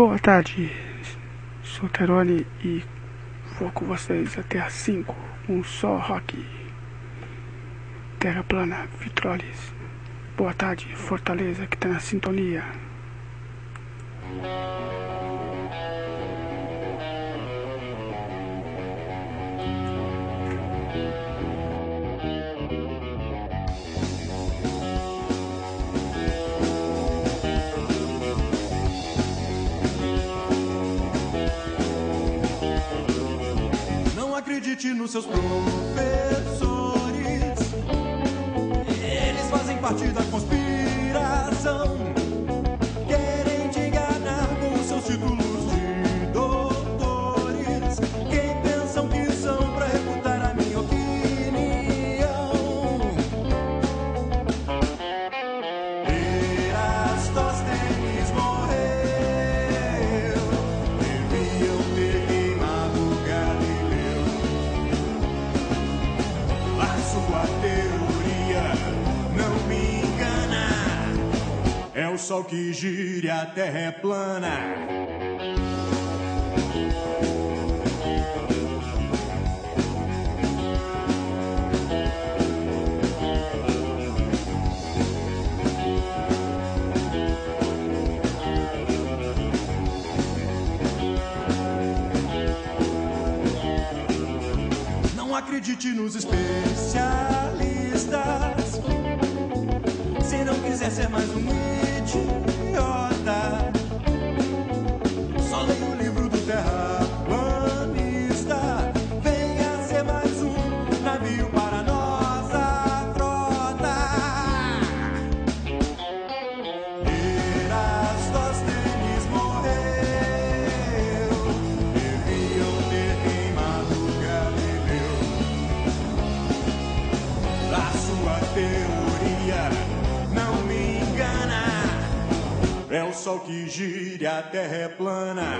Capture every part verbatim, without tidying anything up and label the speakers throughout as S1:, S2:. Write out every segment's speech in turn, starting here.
S1: Boa tarde, sou Terone e vou com vocês até às cinco. Um só rock. Terra plana, Vitroles. Boa tarde, Fortaleza, que tá na sintonia.
S2: Acredite nos seus professores, eles fazem parte da conspiração. Querem te enganar com os seus títulos de doutores, quem pensam que são pra refutar a minha opinião. Erastóstenes morreu, deviam ter queimado Galileu. Sua teoria não me engana, é o sol que gira e a terra é plana. Não acredite nos especialistas, se não quiser ser mais um idiota. Só leia o livro do terraplanista, venha ser mais um navio para nossa frota. Erastóstenes morreu, deviam ter queimado Galileu. A sua teoria não me engana, é o sol que gira e a terra é plana.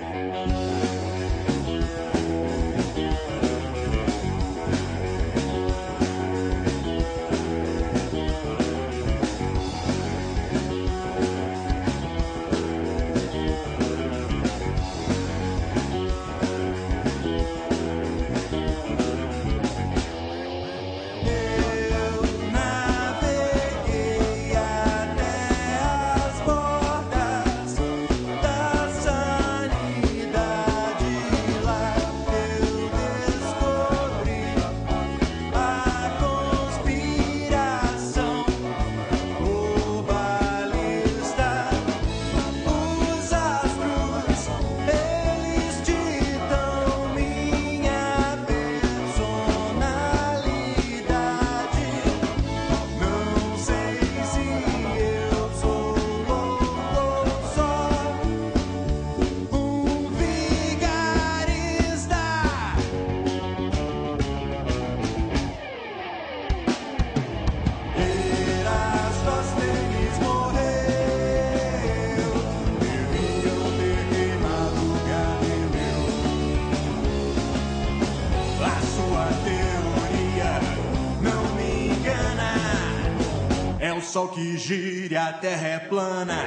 S2: O sol que gira e a terra é plana.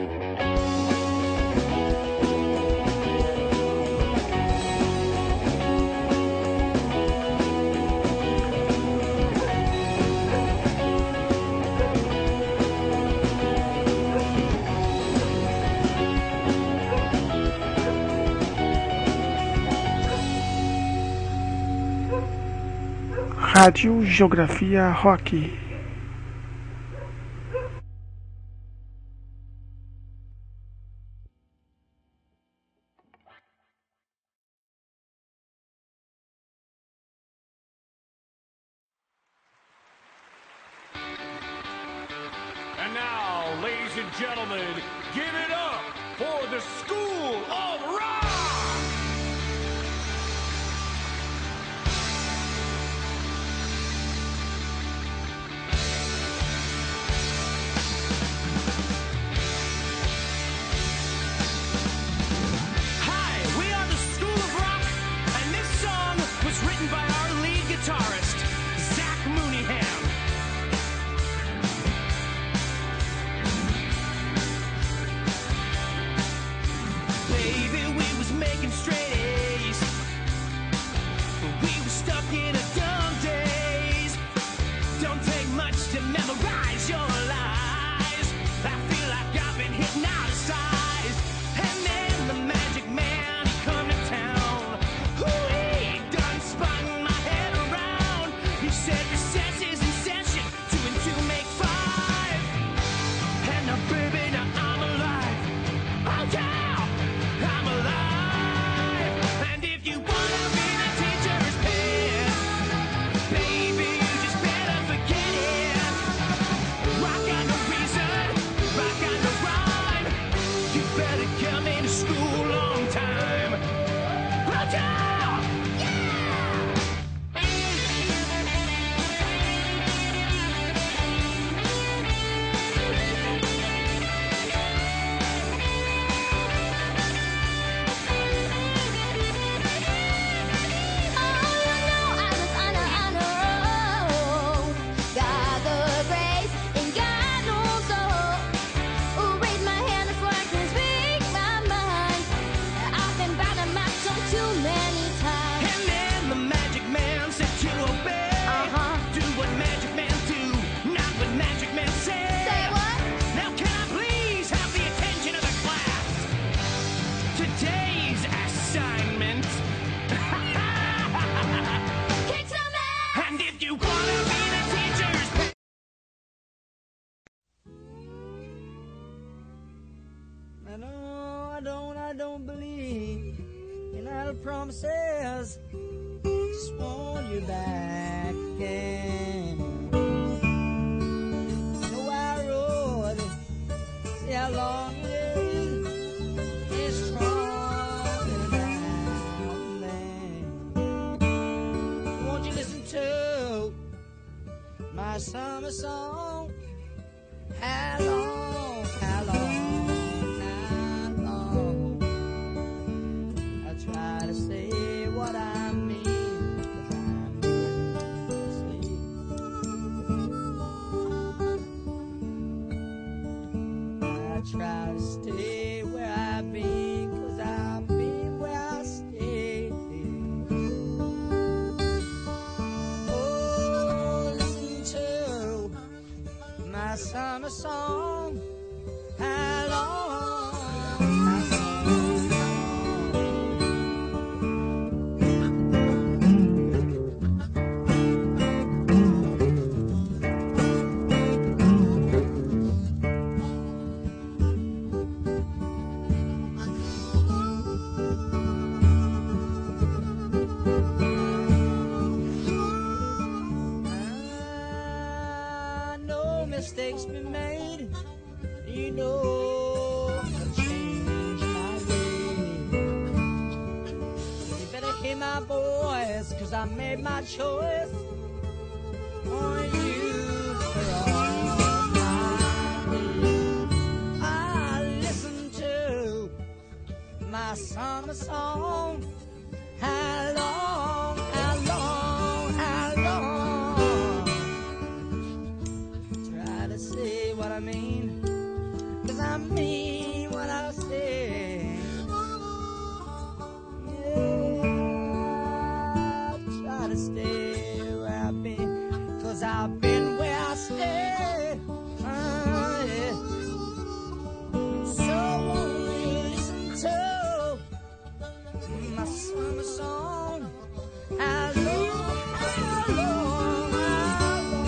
S1: Rádio Geografia Rock.
S3: And now, ladies and gentlemen, give it up for the School of Rock!
S4: Hi, we are the School of Rock, and this song was written by our lead guitarist, Zach Mooneyham.
S5: promises just want you back again. So I wrote it, see how long it is. It's stronger down there. Won't you listen to my summer song? How long, how long, how long? I try to say what I mean, 'cause I mean to say. I try to stay where I've been, 'cause I've been where I stay. Oh, listen to my summer song. How long, how long, I know mistakes been made. You know I've changed my way. You better hear my voice, 'cause I made my choice on you for all my days. I listen to my summer song. How long, how long, how long? Try to say what I mean, 'cause I mean what I say. Yeah, try to stay where I've been, 'cause I've been where I stay. Uh, yeah. So won't you listen to my summer song? How long, how long, how long?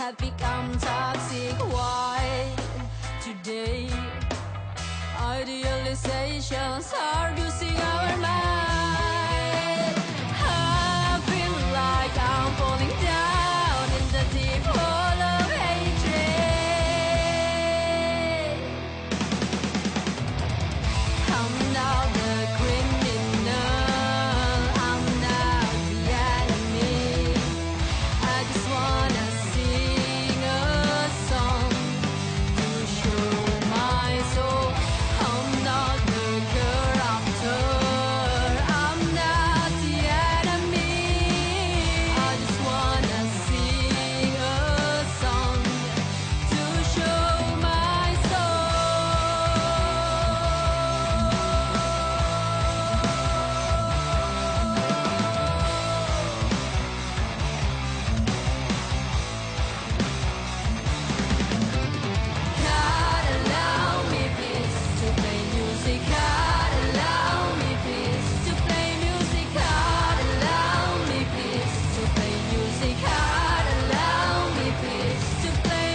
S5: have become toxic. Why today idealizations are abusing our mind? I feel like I'm falling down in the deep hole of hatred. I'm now the criminal, I'm now the enemy. I just wanna sing a song to show my soul. I'm not the corruptor, I'm not the enemy. I just wanna sing a song to show my God allow me please to play music. God allow me please to play music. God allow me please to play music. God allow me please to play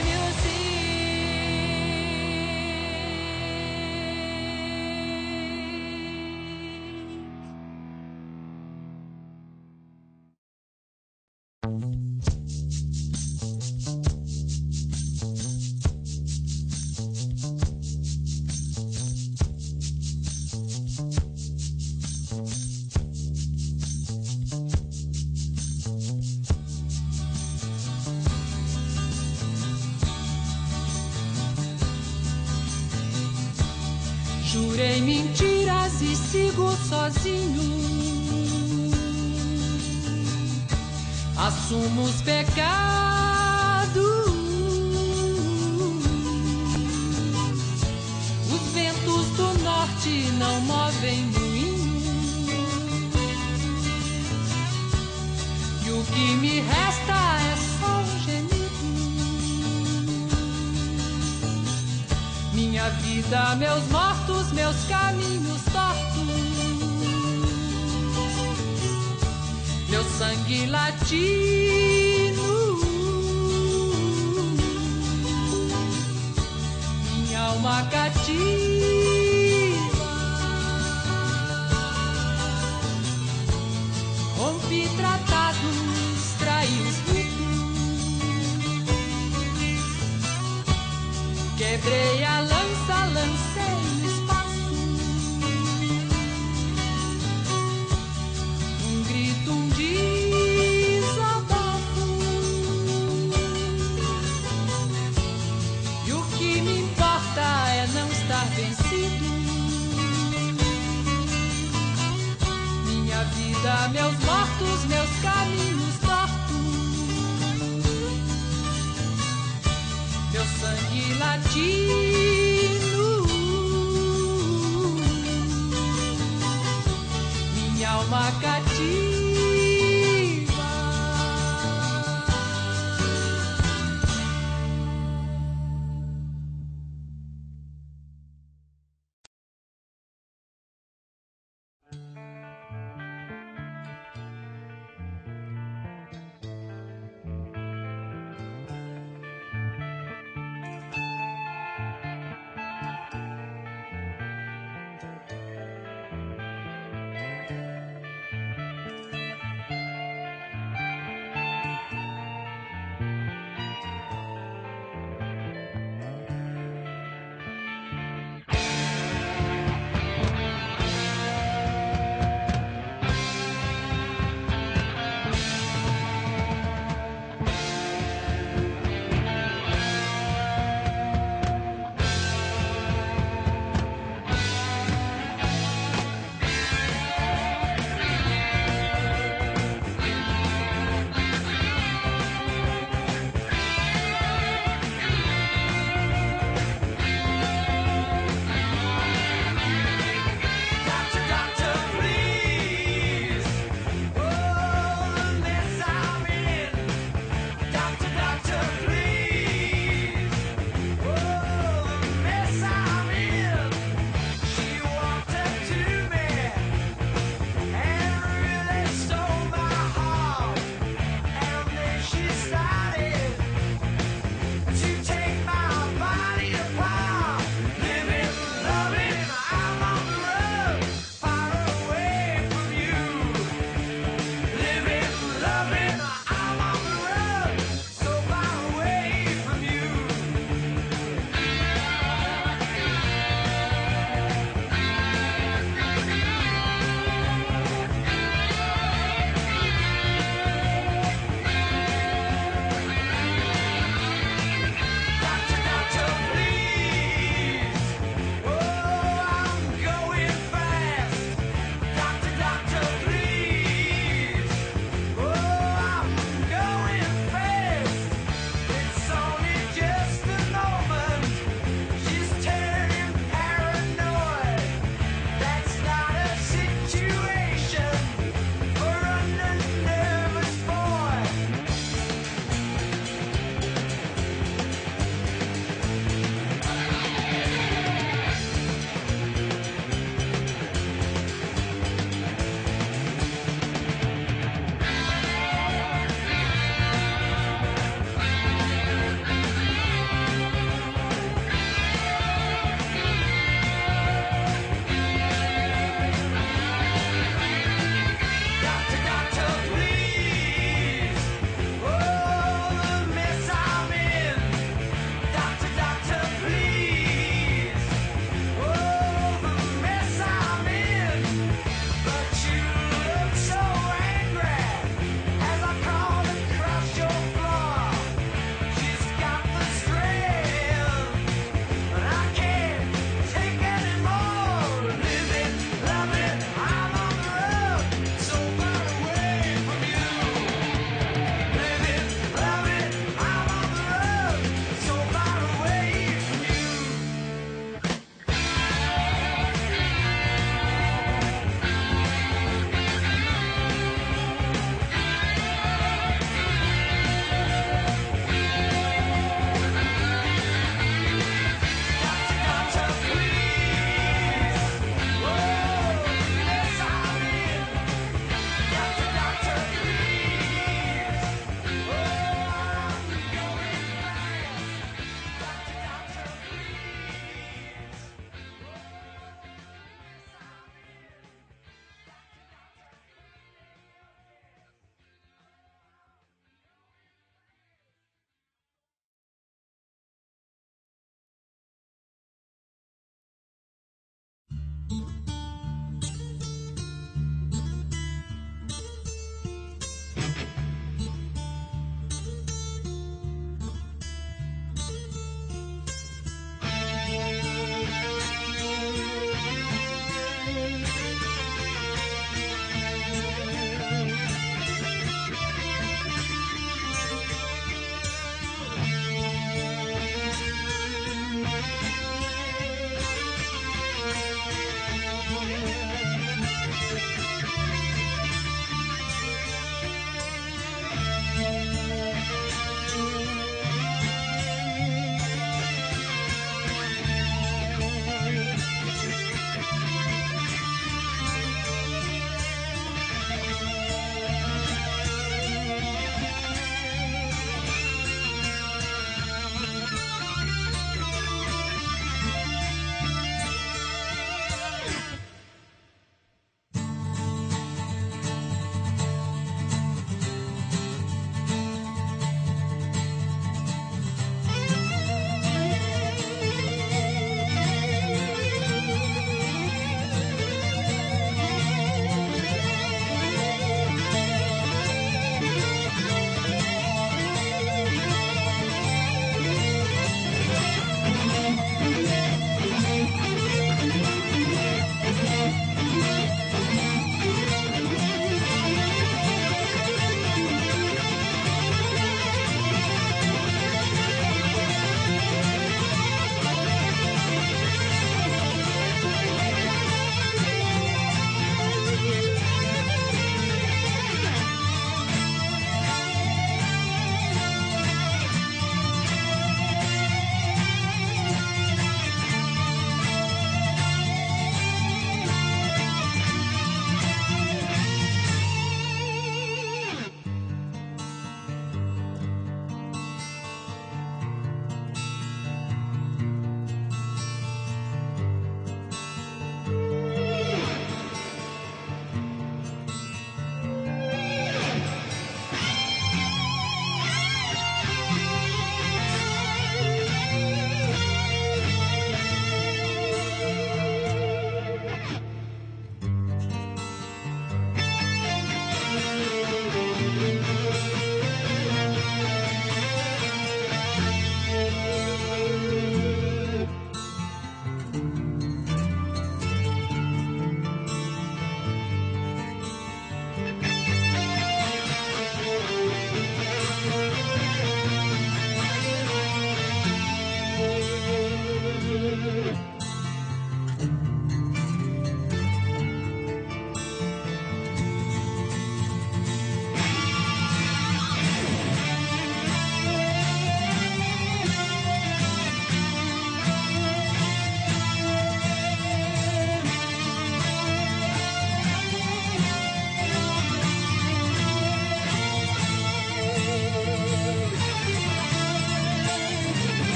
S6: Jurei mentiras e sigo sozinho. Assumo os pecados. Os ventos do norte não movem moinho. E o que me resta é só um gemido. Minha vida, meus mortos, meus caminhos tortos. Meu sangue latino, minha alma cativa. Rompi tratados, traí os ritos. Quebrei a lança, lancei no espaço. Um grito, um desabafo. E o que me importa é não estar vencido. Minha vida, meus mortos, meus caminhos tortos. Meu sangue latino, minha alma cativa.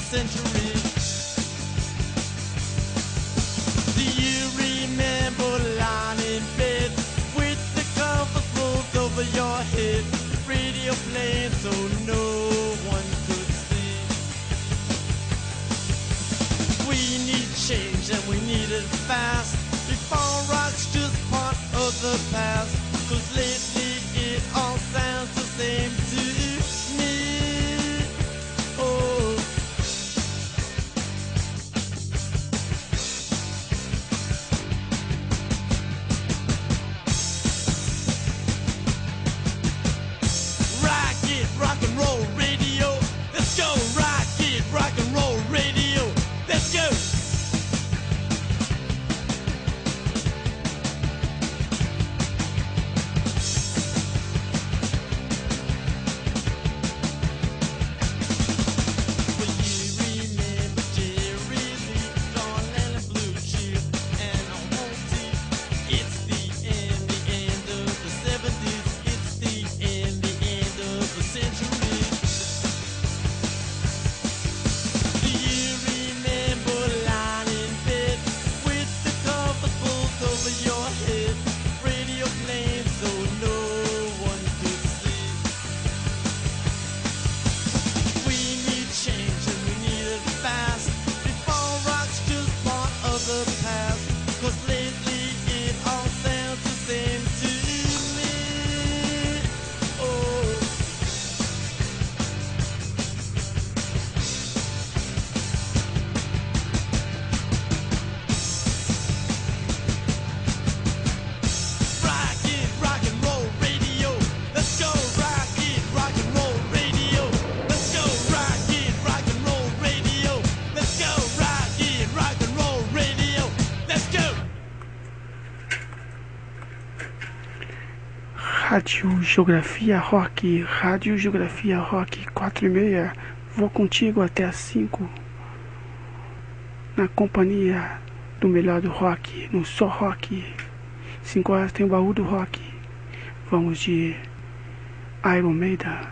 S2: century. Do you remember lying in bed with the covers rolled over your head, radio playing so no one could see? We need change and we need it fast before rock's just part of the past. 'Cause lately it all sounds the same to me. Oh, rock it, rock and roll radio. Let's go, rock it, rock and roll radio. Let's go. Will you remember Jerry Lee, John Lennon, Blue Cheer, and I won't see? It's the end, the end of the seventies. It's the end, the end of the century. Do you remember lying in bed with the covers pulled over your head, radio playing so no one could see? We need change and we need it fast before rock's just part of the past. 'Cause lately it all sounds the same to me. Oh, rock it, rock and roll radio. Let's go, rock it, rock and roll radio. Let's go, rock it, rock and roll radio. Let's go, rock it, rock and roll radio. Let's go.
S1: Rádio Geografia Rock, Rádio Geografia Rock quatro e meia. Vou contigo até às cinco. Na companhia do melhor do rock, no Só Rock. Cinco horas tem o baú do rock. Vamos de Iron Maiden.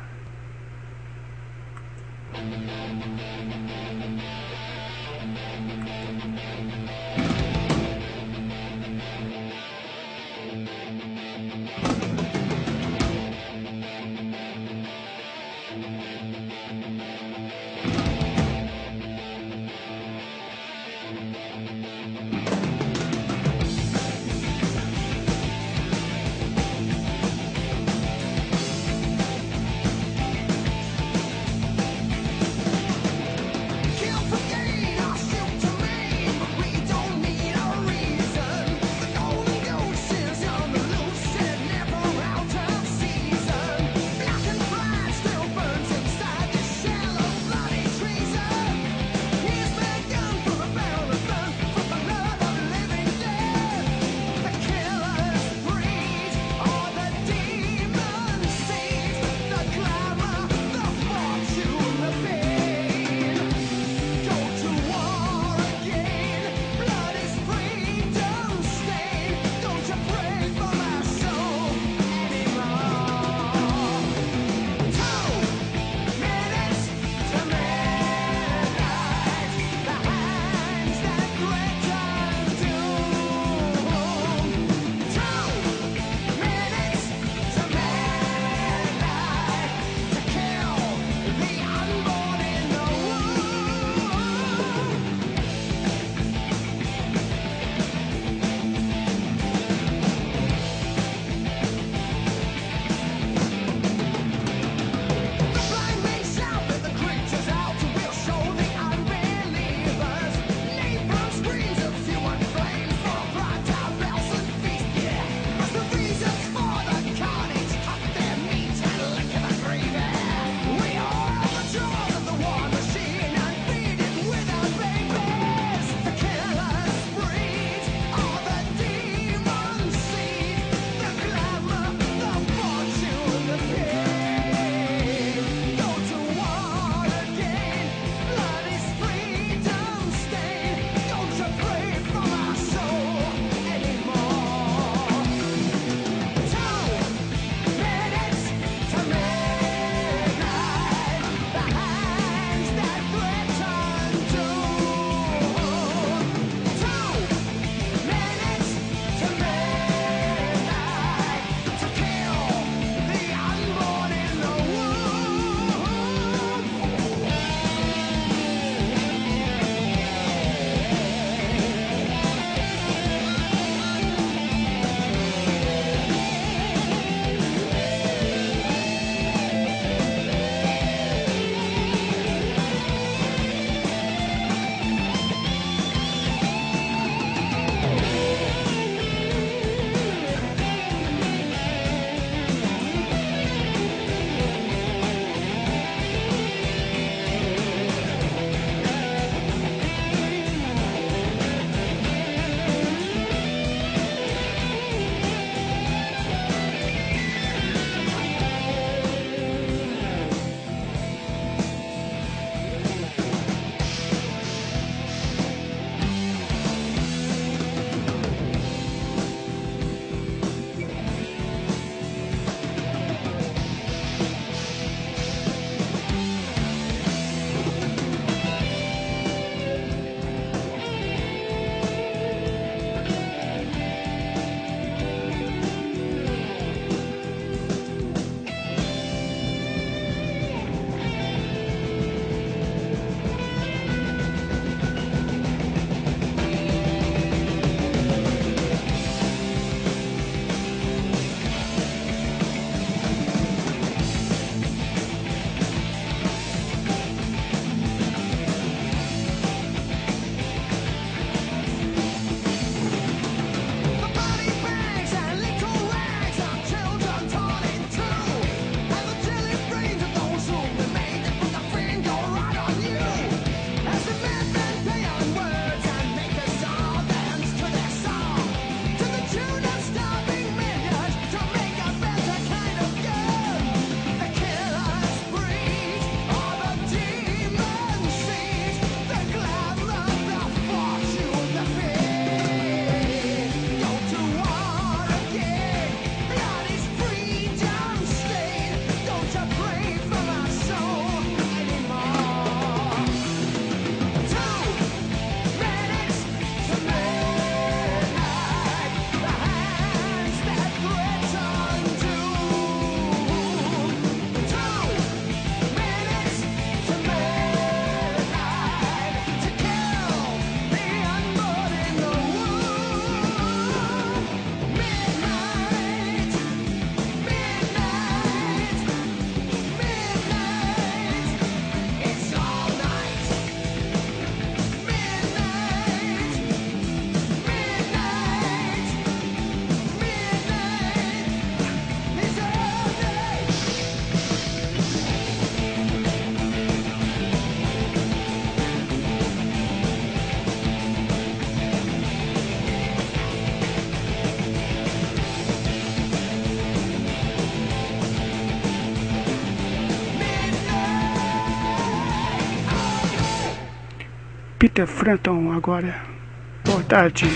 S1: Peter Frampton agora. Boa tarde.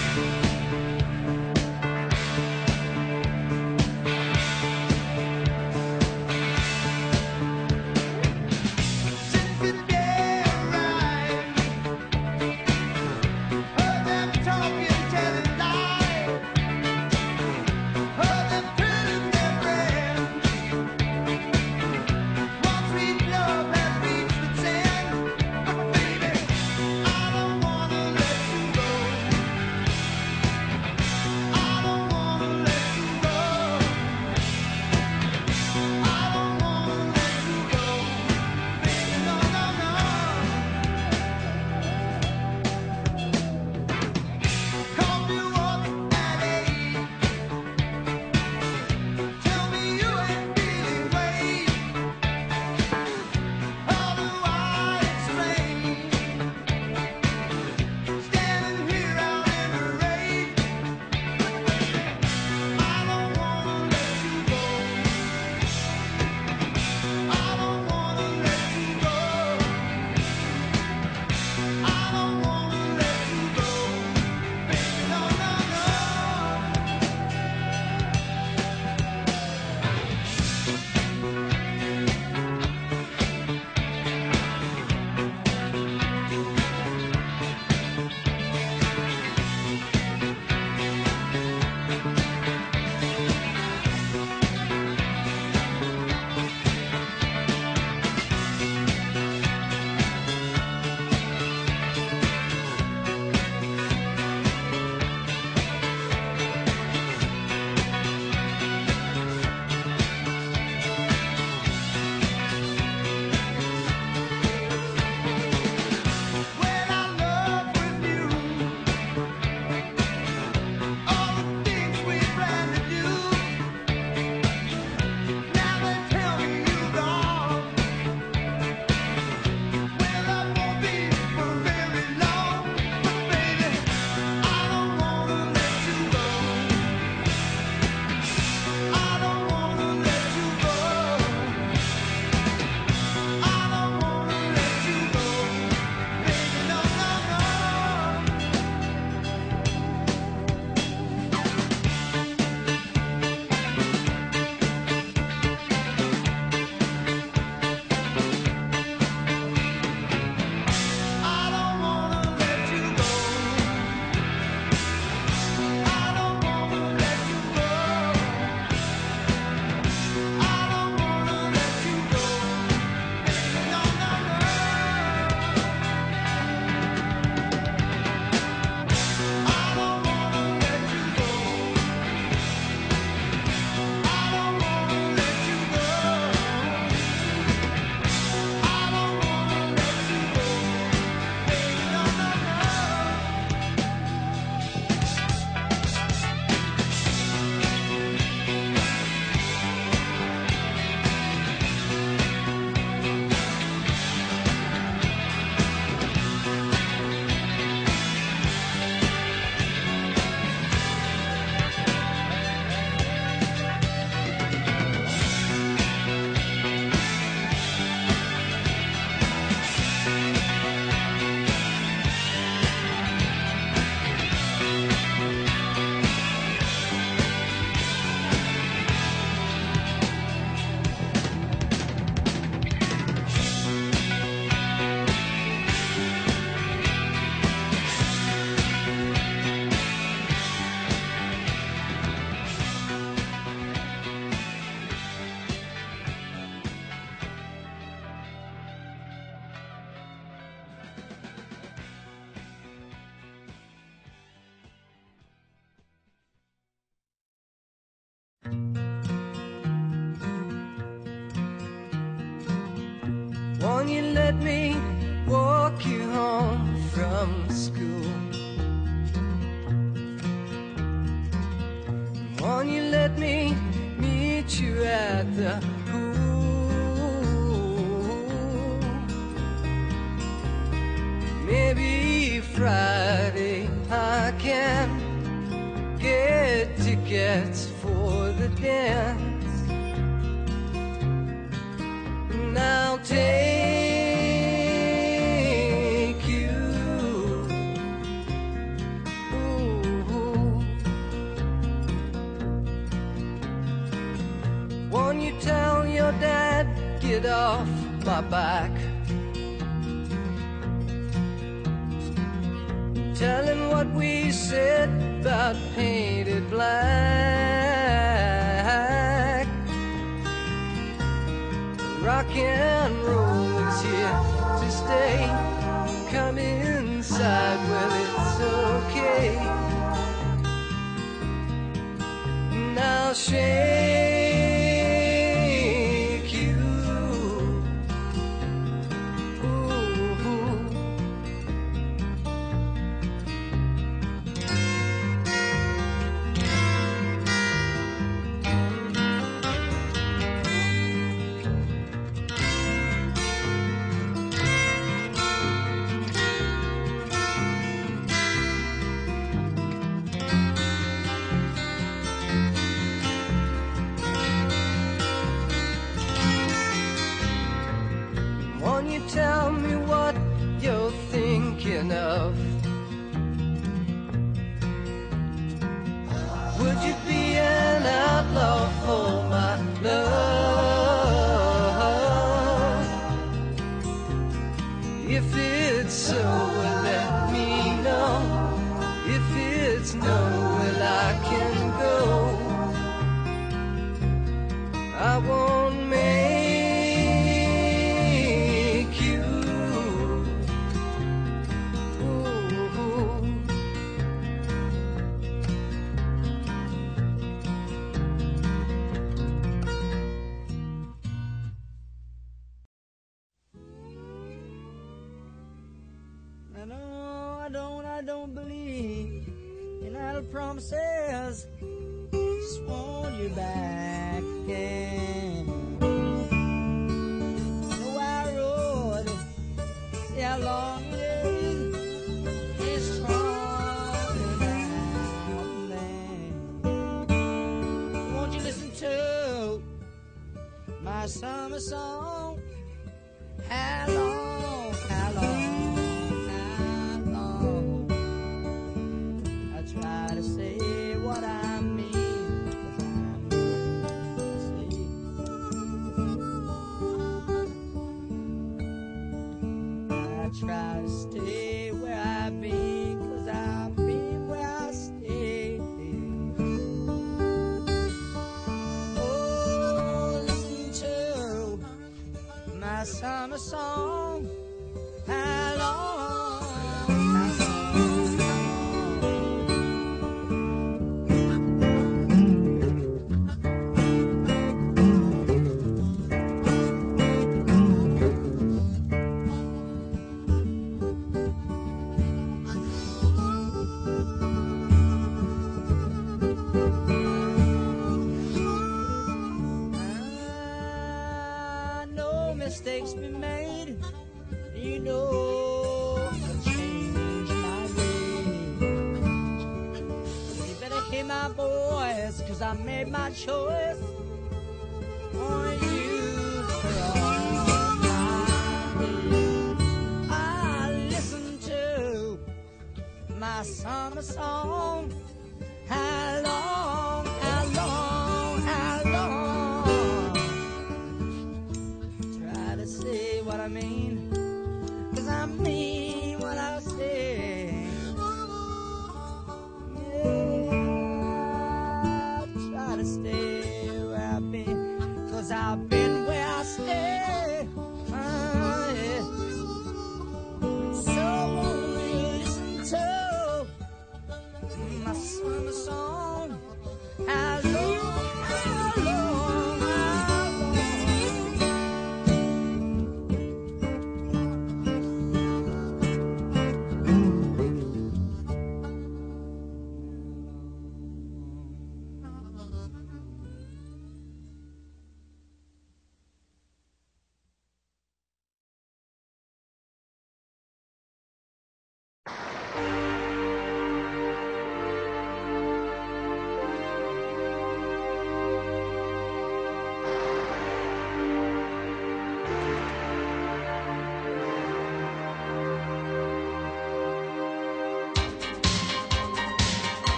S5: Won't you let me walk you home from school? Won't you let me meet you at the pool? Maybe Friday I can get tickets for the dance. And I'll take you it off my back. Tell him what we said about painted black. Rock and roll is here to stay. Come inside, well, it's okay. Now shake you. Ooh. Won't you tell me what you're thinking of? Would you be an outlaw for my love? If it's so, well, let me know. If it's no, well, I can go. I won't make you. Ooh. I know, I don't, I don't believe in idle promises. Just want you back again. So I wrote, see how long it is. It's stronger than then. Won't you listen to my summer song? How long, how long? Try to say what I mean, 'cause I'm I try to stay where I've been, 'cause I've been where I stay. Oh, listen to my summer song. How long? Mistakes been made, you know I'll change my ways. You better hear my voice, 'cause I made my choice on you for all my days. I listen to my summer song. How long, how long, how long? Try to say what I mean, 'cause I mean what I say. Yeah, try to stay where I've been, 'cause I've been where I stay. Uh, yeah. So won't you listen to my summer song? How long, how long, how long?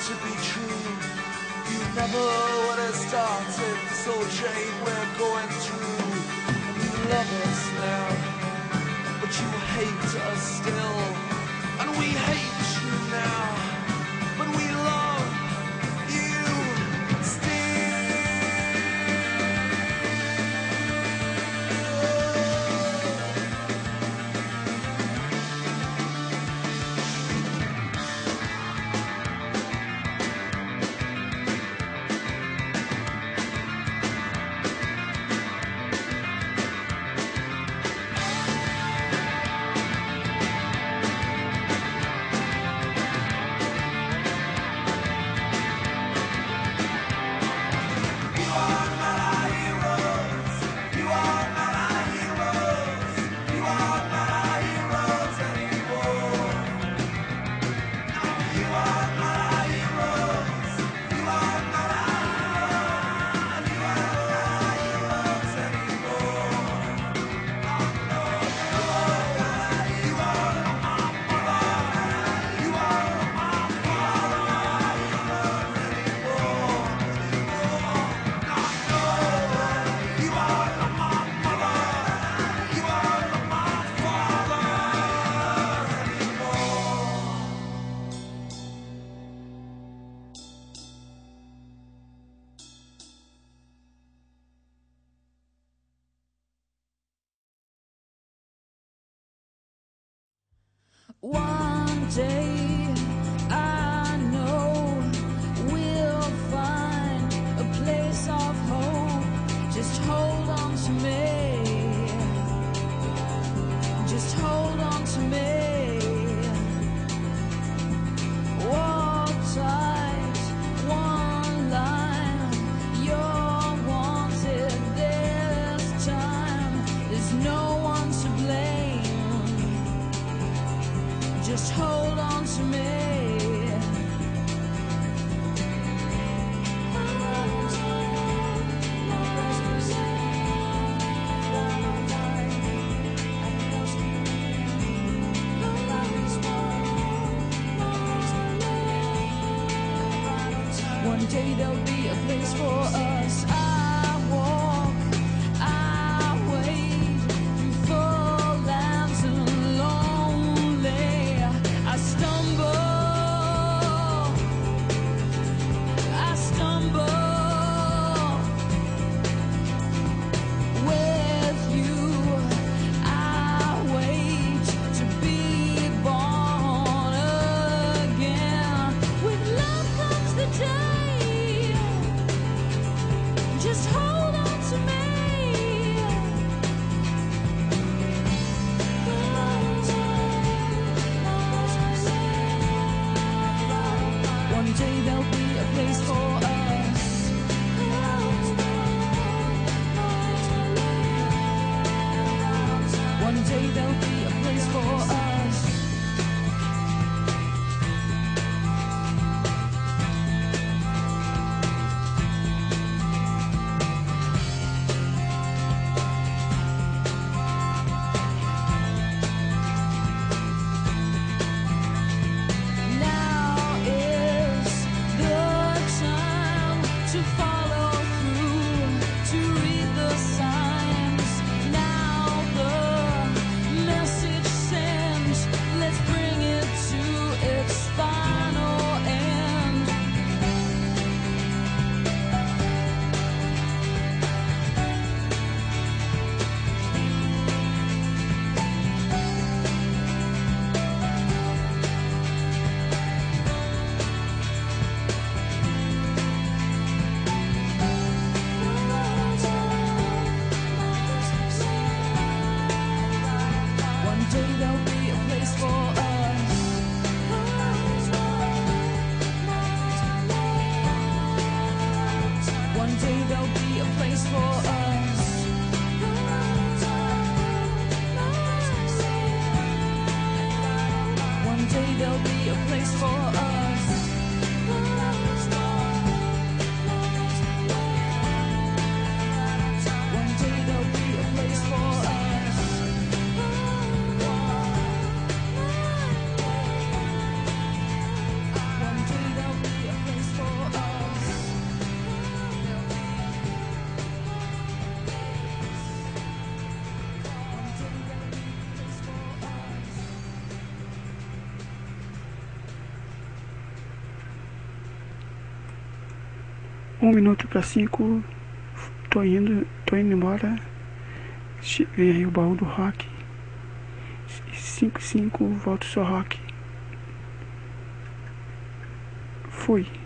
S7: to be true. You never would have started this whole chain we're going through. And you love us now, but you hate us still. And we hate you now, but we love you still.
S8: One day I know we'll find a place of hope. Just hold on to me. Just hold on to me. Walk tight, one line. You're wanted this time. There's no one to blame. Just hold on to me. One day there'll be a place for us. I walk, I wait through full lands and lonely. I stumble, I stumble with you. I wait to be born again. With love comes the day. Just hold on to me. One day there'll be a place for us. One day there'll be a place for us. Now is the time to follow through, to read the signs. Now the message sent, let's bring it to its final end. One day there'll be a place for us. One day there'll be a place for us. One day there'll be a place for us. One day there'll be a place for us. One day there'll be a
S1: Um minuto para cinco. Tô indo, tô indo embora. Vem aí o baú do rock. Cinco e cinco, volto só rock. Fui.